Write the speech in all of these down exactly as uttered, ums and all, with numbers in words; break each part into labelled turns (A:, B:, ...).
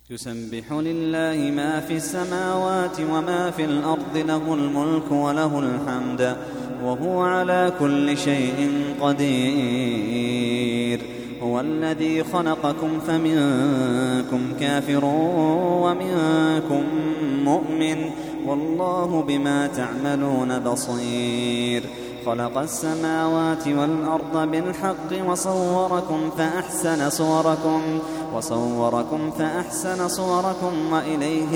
A: يسبح لله ما في السماوات وما في الأرض، له الملك وله الحمد وهو على كل شيء قدير. هو الذي خلقكم فمنكم كافر ومنكم مؤمن، والله بما تعملون بصير. خلق السماوات والأرض بالحق وصوركم فأحسن صوركم وصوركم فأحسن صوركم وإليه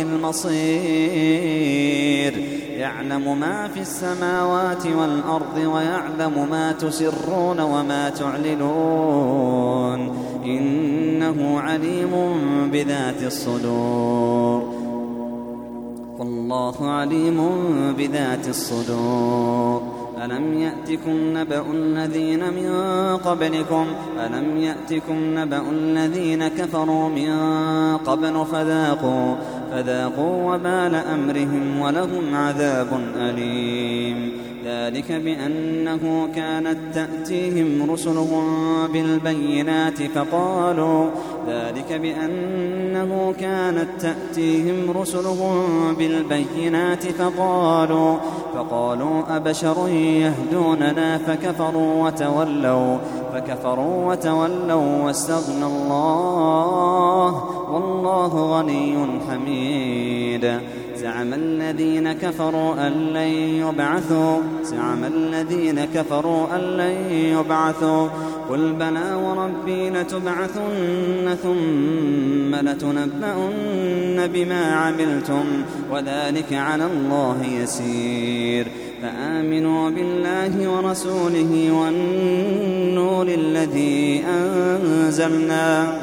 A: المصير. يعلم ما في السماوات والأرض ويعلم ما تسرون وما تعلنون، إنه عليم بذات الصدور، والله عليم بذات الصدور. ألم يأتكم نبأ الذين من قبلكم ألم يأتكم نبأ الذين كفروا من قبل فذاقوا فذاقوا وبال أمرهم ولهم عذاب أليم. ذلك بأنه كانت تأتيهم رسلهم بالبينات فقالوا ذلك بأنه كانت تأتيهم رسلهم بالبينات فقالوا فقالوا أبشر يهدوننا فكفروا وتولوا فكفروا وتولوا واستغنى الله والله غني حميد. زعم الذين كفروا أن لن يبعثوا زعم الذين كفروا أن لن يبعثوا قل بلى وربي لتبعثن ثم لتنبؤن بما عملتم وذلك على الله يسير. فآمنوا بالله ورسوله والنور الذي أنزلنا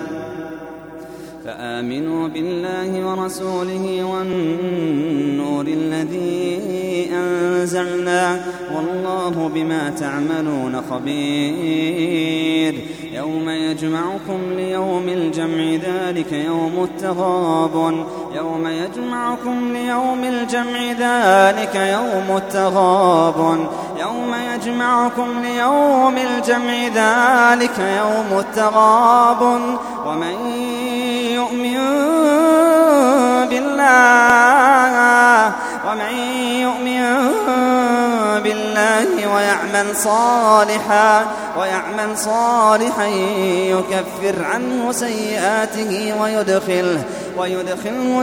A: فآمنوا بالله ورسوله والنور الذي أنزلنا والله بما تعملون خبير. يوم يجمعكم ليوم الجمع ذلك يوم التغابن يوم يجمعكم ليوم الجمع ذلك يوم التغابن يوم يجمعكم ليوم الجمع ذلك يوم التغابن. ومن يؤمن بالله ومن يؤمن بالله ويعمل صالحا ويعمل صالحا يكفر عنه سيئاته ويدخله ويدخله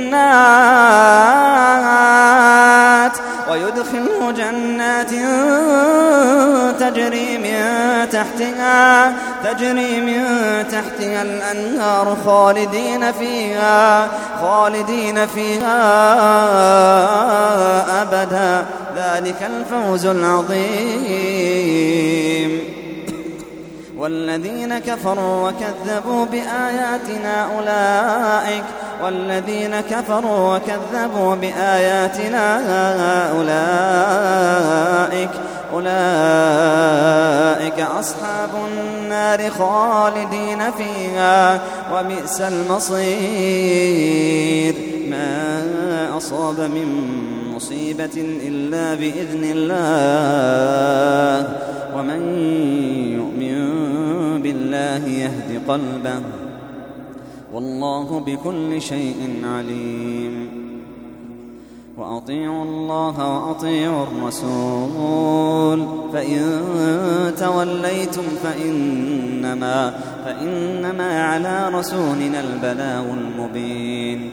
A: جنات ويدخله جنات تجري من تحتها تجري من تحتها الأنهار خالدين فيها خالدين فيها أبدا. ذلك الفوز العظيم. والذين كفروا وكذبوا بآياتنا أولئك والذين كفروا وكذبوا بآياتنا أولئك أولئك أصحاب النار خالدين فيها وبئس المصير. ما أصاب من مصيبة إلا بإذن الله ومن يؤمن بالله يهد قلبه والله بكل شيء عليم. وأطيعوا الله وأطيعوا الرسول فإن توليتم فإنما فإنما على رسولنا البلاغ المبين.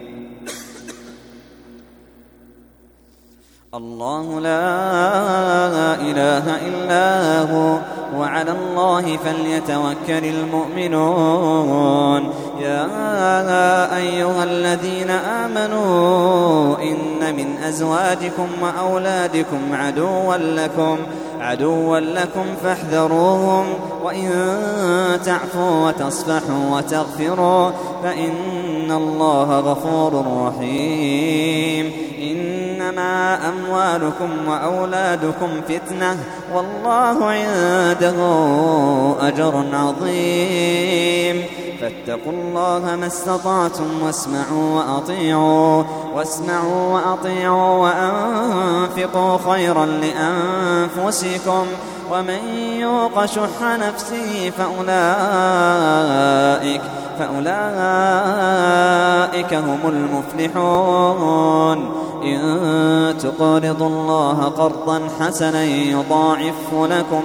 A: الله لا إله إلا هو وعلى الله فليتوكل المؤمنون. يا أيها الذين آمنوا إن من أزواجكم وأولادكم عدوا لكم عدوا لكم فاحذروهم وإن تعفوا وتصفحوا وتغفروا فإن الله غفور رحيم. إنما أموالكم وأولادكم فتنة والله عنده أجر عظيم. فاتقوا الله ما استطعتم واسمعوا وأطيعوا واسمعوا وأطيعوا وأنفقوا خيرا لأنفسكم ومن يوق شح نفسه فأولئك فأولئك هم المفلحون. إن تقرضوا الله قرضا حسنا يضاعف لكم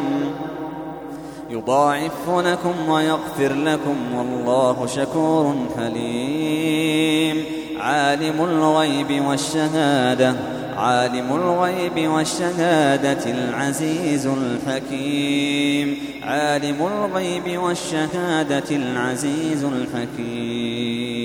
A: يضاعف لكم ويغفر لكم والله شكور حليم. عالم الغيب والشهادة عالم الغيب والشهادة العزيز الحكيم عالم الغيب والشهادة العزيز الحكيم